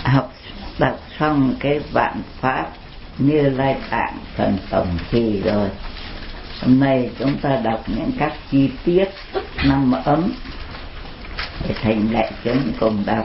học đọc xong cái vạn pháp Như Lai Tạng Thần Tổng Trì rồi. Hôm nay chúng ta đọc những các chi tiết năm ấm để thành đại chúng cùng đọc.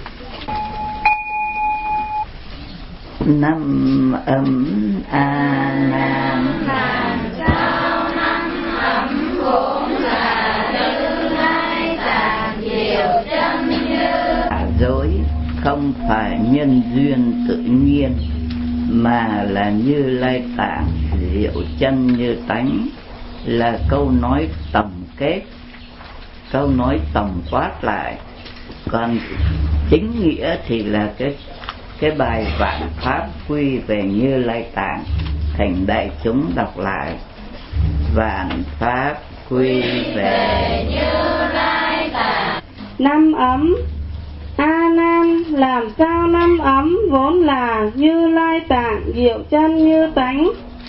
Năm ấm A Nan. Làm sao năm ấm vốn là Như Lai Tạng diệu chân như. Dối không phải nhân duyên tự nhiên, mà là Như Lai Tạng diệu chân như tánh, là câu nói tổng kết, câu nói tổng quát lại. Còn chính nghĩa thì là cái bài vạn pháp quy về Như Lai Tạng, thành đại chúng đọc lại. Vạn pháp quy về Như Lai Tạng. Năm ấm A Nan, làm sao năm ấm vốn là Như Lai Tạng diệu chân như tánh.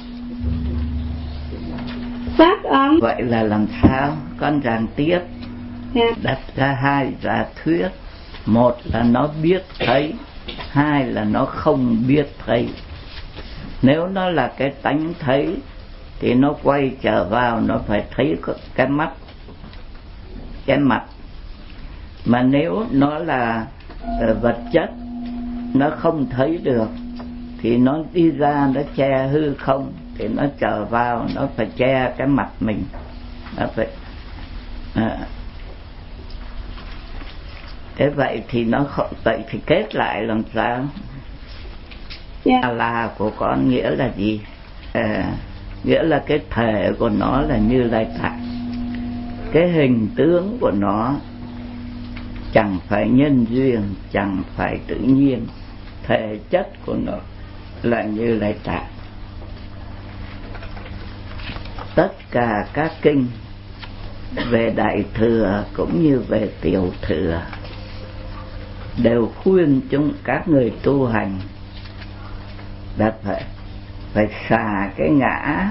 Sắc ấm. Vậy là làm sao? Con giảng tiếp. Đặt ra hai giả thuyết. Một là nó biết thấy, hai là nó không biết thấy. Nếu nó là cái tánh thấy thì nó quay trở vào, nó phải thấy cái mắt, cái mặt. Mà nếu nó là vật chất, nó không thấy được, thì nó đi ra nó che hư không, thì nó trở vào, nó phải che cái mặt mình. Nó phải thế vậy thì nó không, vậy thì kết lại làm sao? Là của con nghĩa là gì? Nghĩa là cái thể của nó là Như Lai Tạng, cái hình tướng của nó chẳng phải nhân duyên, chẳng phải tự nhiên, thể chất của nó là Như Lai Tạng. Tất cả các kinh về Đại Thừa cũng như về Tiểu Thừa đều khuyên chúng các người tu hành đã phải xả cái ngã,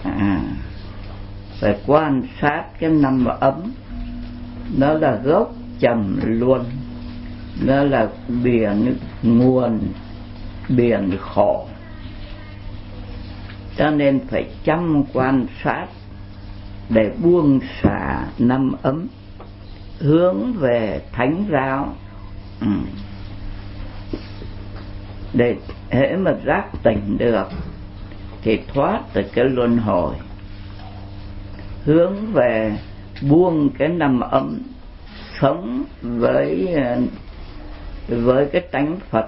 phải quan sát cái năm ấm. Nó là gốc trầm luân, nó là biển nguồn, biển khổ. Cho nên phải chăm quan sát để buông xả năm ấm, hướng về thánh giáo. Để hễ mà giác tỉnh được thì thoát từ cái luân hồi, hướng về buông cái năm ấm, sống với cái tánh Phật,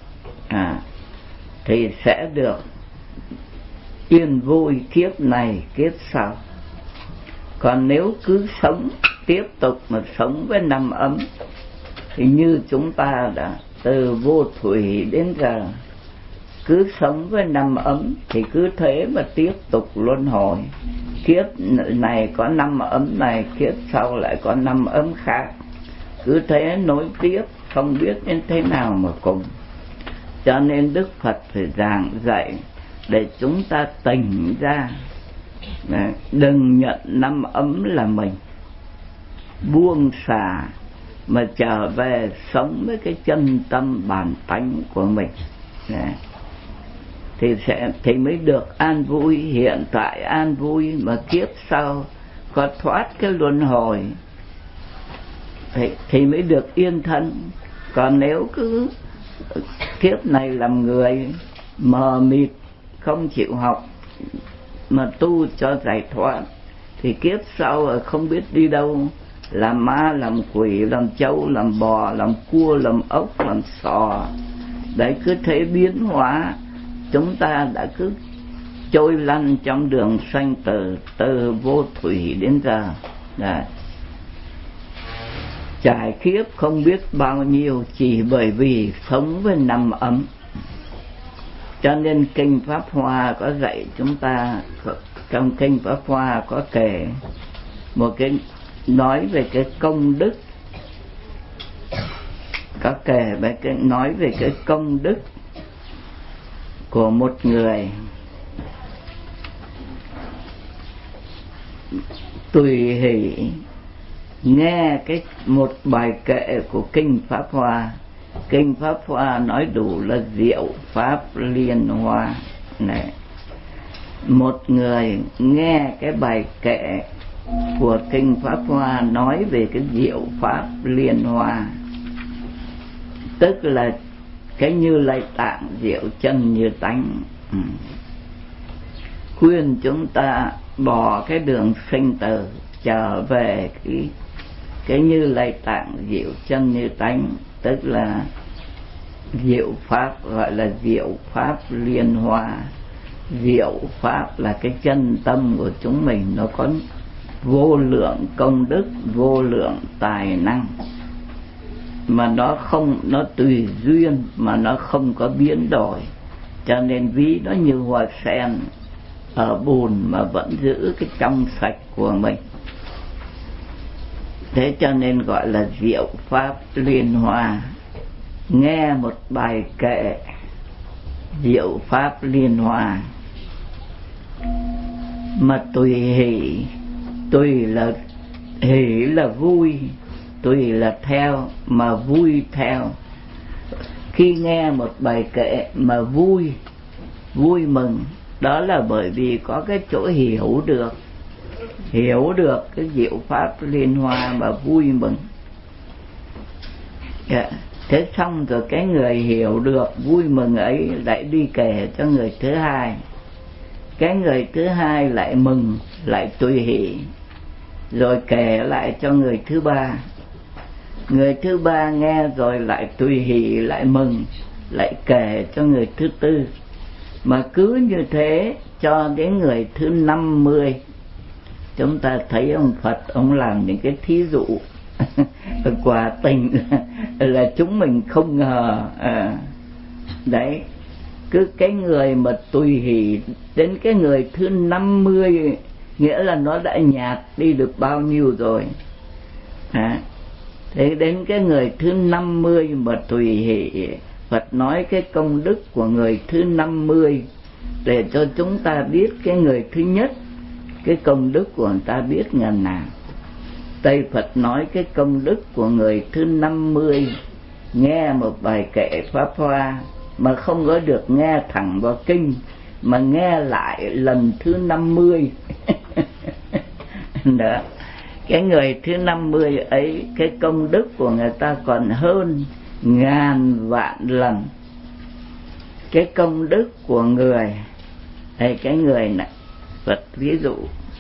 thì sẽ được yên vui kiếp này kiếp sau. Còn nếu cứ sống tiếp tục mà sống với năm ấm thì như chúng ta đã từ vô thủy đến giờ cứ sống với năm ấm, thì cứ thế mà tiếp tục luân hồi. Kiếp này có năm ấm này, kiếp sau lại có năm ấm khác, cứ thế nối tiếp, không biết đến thế nào mà cùng. Cho nên Đức Phật phải giảng dạy để chúng ta tỉnh ra, đừng nhận năm ấm là mình, buông xả mà trở về sống với cái chân tâm bản tánh của mình, thì mới được an vui. Hiện tại an vui, mà kiếp sau có thoát cái luân hồi thì mới được yên thân. Còn nếu cứ kiếp này làm người mờ mịt, không chịu học mà tu cho giải thoát, thì kiếp sau không biết đi đâu, làm ma, làm quỷ, làm trâu, làm bò, làm cua, làm ốc, làm sò. Đấy, cứ thế biến hóa. Chúng ta đã cứ trôi lăn trong đường sanh tử, từ vô thủy đến giờ. Đấy, trải kiếp không biết bao nhiêu, chỉ bởi vì sống với năm ấm. Cho nên Kinh Pháp Hoa có dạy chúng ta, trong Kinh Pháp Hoa có kể một cái, nói về cái công đức, có kể về cái, nói về cái công đức của một người tùy hỷ nghe một bài kệ của Kinh Pháp Hoa, Kinh Pháp Hoa nói đủ là diệu pháp liên hoa này. Một người nghe cái bài kệ của Kinh Pháp Hoa nói về cái diệu pháp liên hoa, tức là cái Như Lai Tạng diệu chân như tánh, khuyên chúng ta bỏ cái đường sinh tử, trở về cái Như Lai Tạng diệu chân như tánh, tức là diệu pháp, gọi là diệu pháp liên hoa. Diệu pháp là cái chân tâm của chúng mình, nó có vô lượng công đức, vô lượng tài năng, mà nó tùy duyên, mà nó không có biến đổi, cho nên ví nó như hoa sen ở bùn mà vẫn giữ cái trong sạch của mình. Thế cho nên gọi là diệu pháp liên hoa. Nghe một bài kệ diệu pháp liên hoa mà tùy hỷ, tùy là hỷ là vui, tùy là theo mà vui theo. Khi nghe một bài kệ mà vui mừng, đó là bởi vì có cái chỗ hiểu được cái diệu pháp liên hoa mà vui mừng. Thế xong rồi cái người hiểu được vui mừng ấy lại đi kể cho người thứ hai, cái người thứ hai lại mừng, lại tùy hỷ, rồi kể lại cho người thứ ba, người thứ ba nghe rồi lại tùy hỷ, lại mừng, lại kể cho người thứ tư. Mà cứ như thế cho đến người thứ 50. Chúng ta thấy ông Phật ông làm những cái thí dụ quả tình là chúng mình không ngờ. Đấy, cứ cái người mà tùy hỷ đến cái người thứ 50, nghĩa là nó đã nhạt đi được bao nhiêu rồi. Thế đến cái người thứ 50 mà tùy hỷ, Phật nói cái công đức của người thứ 50 để cho chúng ta biết cái người thứ nhất, cái công đức của người ta biết ngần nào. Tây Phật nói cái công đức của người thứ 50 nghe một bài kệ Pháp Hoa mà không có được nghe thẳng vào kinh, mà nghe lại lần thứ 50. Đó. Cái người thứ 50 ấy, cái công đức của người ta còn hơn ngàn vạn lần cái công đức của người. Đây, cái người này, Phật ví dụ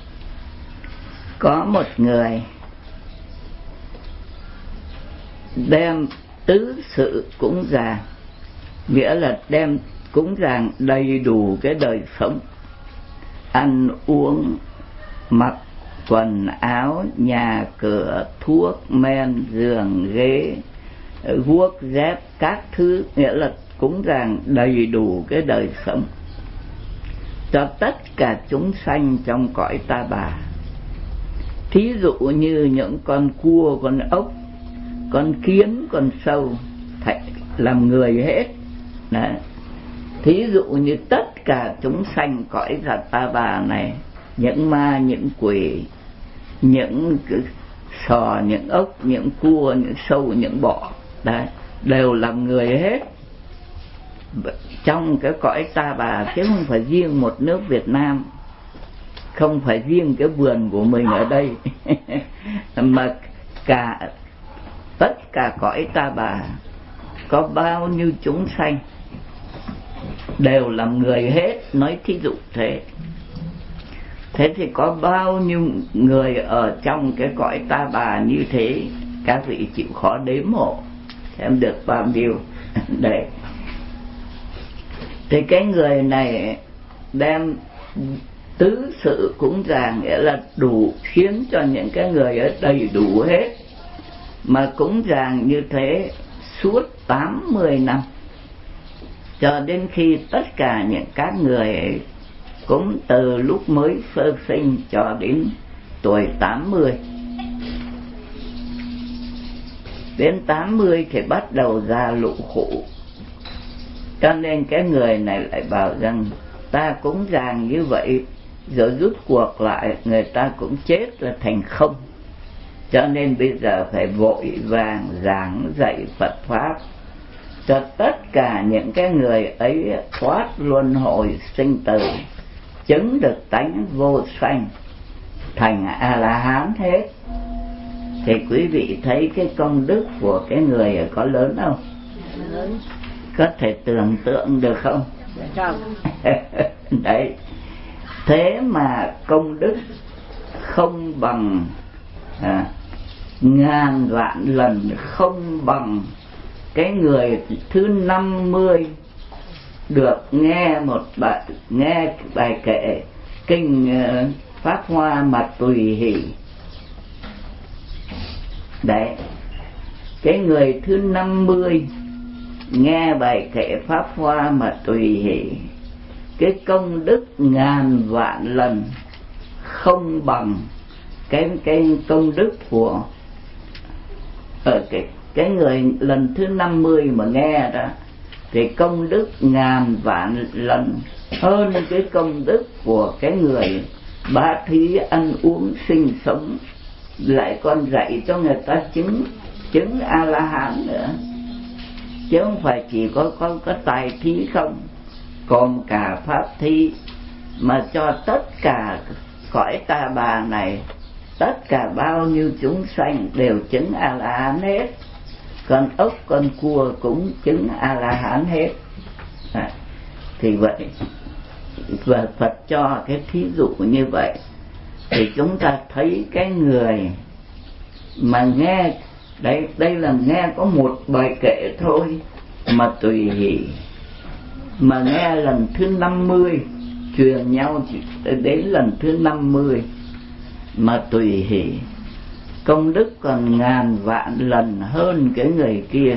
có một người đem tứ sự cúng dường, nghĩa là đem cúng dường đầy đủ cái đời sống, ăn uống, mặc quần áo, nhà cửa, thuốc men, giường ghế, guốc dép, các thứ, nghĩa là cúng dường đầy đủ cái đời sống cho tất cả chúng sanh trong cõi ta bà. Thí dụ như những con cua, con ốc, con kiến, con sâu làm người hết. Đấy. Thí dụ như tất cả chúng sanh cõi ta bà này, những ma, những quỷ, những sò, những ốc, những cua, những sâu, những bọ, đấy, đều làm người hết trong cái cõi ta bà, chứ không phải riêng một nước Việt Nam, không phải riêng cái vườn của mình ở đây mà tất cả cõi ta bà có bao nhiêu chúng sanh đều làm người hết. Nói thí dụ thế. Thế thì có bao nhiêu người ở trong cái cõi ta bà như thế, các vị chịu khó đếm hộ xem được bao nhiêu. Đấy. Thì cái người này đem tứ sự cúng dường, nghĩa là đủ, khiến cho những cái người ở đầy đủ hết, mà cúng dường như thế suốt 80 năm, cho đến khi tất cả những các người ấy cũng từ lúc mới sơ sinh cho đến tuổi 80. Đến 80 thì bắt đầu ra lụ khổ. Cho nên cái người này lại bảo rằng ta cúng dường như vậy rồi rút cuộc lại người ta cũng chết là thành không. Cho nên bây giờ phải vội vàng giảng dạy Phật Pháp cho tất cả những cái người ấy thoát luân hồi sinh tử, chứng được tánh vô sanh, thành A La Hán hết. Thì quý vị thấy cái công đức của cái người có lớn không? Lớn. Có thể tưởng tượng được không? Đấy. Thế mà công đức không bằng ngàn vạn lần không bằng cái người thứ 50 được nghe bài kệ kinh Pháp Hoa mà tùy hỷ. Đấy, cái người thứ 50 nghe bài kệ Pháp Hoa mà tùy hỷ, cái công đức ngàn vạn lần không bằng cái công đức của cái người lần thứ 50 mà nghe đó, thì công đức ngàn vạn lần hơn cái công đức của cái người bá thí ăn uống sinh sống, lại còn dạy cho người ta chứng A La Hán nữa, chứ không phải chỉ có tài thí không, còn cả pháp thí, mà cho tất cả cõi ta bà này, tất cả bao nhiêu chúng sanh đều chứng A La Hán hết, con ốc con cua cũng chứng A La Hán hết. Thì vậy, và Phật cho cái thí dụ như vậy, thì chúng ta thấy cái người mà nghe, đây là nghe có một bài kệ thôi mà tùy hỷ, mà nghe lần thứ 50, truyền nhau đến lần thứ 50 mà tùy hỷ, công đức còn ngàn vạn lần hơn cái người kia.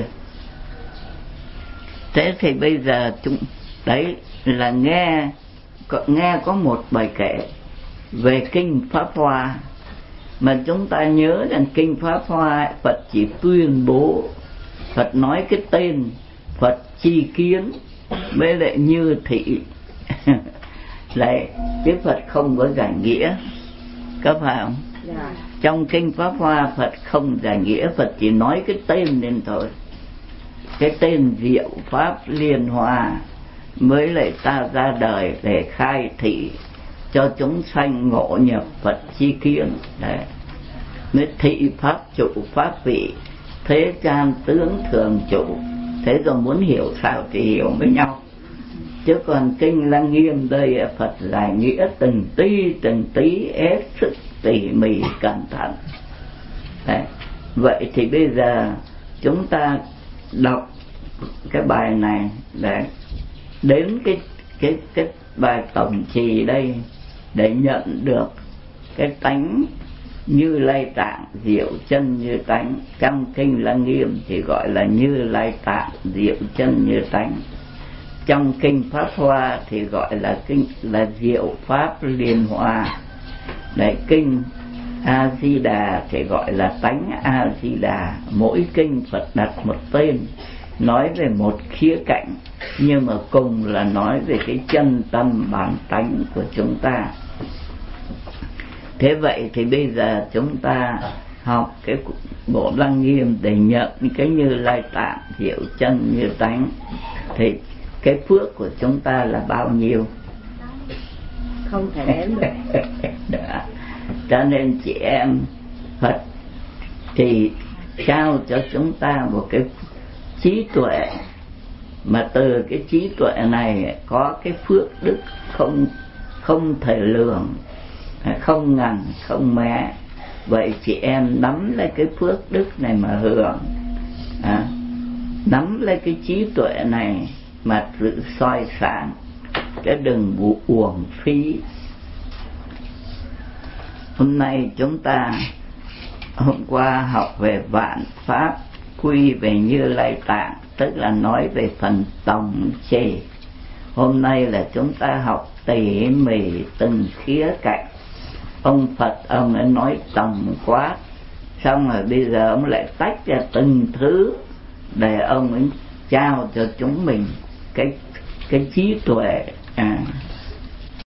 Thế thì bây giờ đấy là nghe có một bài kệ về kinh Pháp Hoa, mà chúng ta nhớ rằng kinh Pháp Hoa Phật chỉ tuyên bố, Phật nói cái tên Phật chi kiến với lại như thị lại, chứ Phật không có giải nghĩa, có phải không? Trong kinh Pháp Hoa Phật không giải nghĩa, Phật chỉ nói cái tên lên thôi, cái tên diệu pháp liên hoa mới lại ta ra đời để khai thị cho chúng sanh ngộ nhập Phật chi kiến. Đấy, mới thị pháp trụ pháp vị, thế gian tướng thường trụ. Thế rồi muốn hiểu sao thì hiểu với nhau, chứ còn kinh Lăng Nghiêm đây Phật giải nghĩa từng tí hết sức tỉ mỉ cẩn thận. Đấy, vậy thì bây giờ chúng ta đọc cái bài này để đến cái bài tổng trì đây, để nhận được cái tánh Như Lai Tạng diệu chân như tánh. Trong kinh Lăng Nghiêm thì gọi là Như Lai Tạng diệu chân như tánh, trong kinh Pháp Hoa thì gọi là kinh là diệu pháp liên hoa. Đấy, kinh A Di Đà thì gọi là tánh A Di Đà. Mỗi kinh Phật đặt một tên, nói về một khía cạnh, nhưng mà cùng là nói về cái chân tâm bản tánh của chúng ta. Thế vậy thì bây giờ chúng ta học cái bộ Lăng Nghiêm để nhận cái Như Lai Tạng diệu chân như tánh, thì cái phước của chúng ta là bao nhiêu? Không thể đếm được. Cho nên chị em Phật thì trao cho chúng ta một cái trí tuệ, mà từ cái trí tuệ này có cái phước đức không thể lường, không ngần không mé. Vậy chị em nắm lấy cái phước đức này mà hưởng, nắm lấy cái trí tuệ này mà tự soi sáng, cái đừng uổng phí. Hôm nay chúng ta, hôm qua học về vạn pháp quy về Như Lai Tạng, tức là nói về phần tổng trì. Hôm nay là chúng ta học tỉ mỉ từng khía cạnh. Ông Phật ông ấy nói tổng quát, xong rồi bây giờ ông lại tách ra từng thứ để ông ấy trao cho chúng mình cái trí tuệ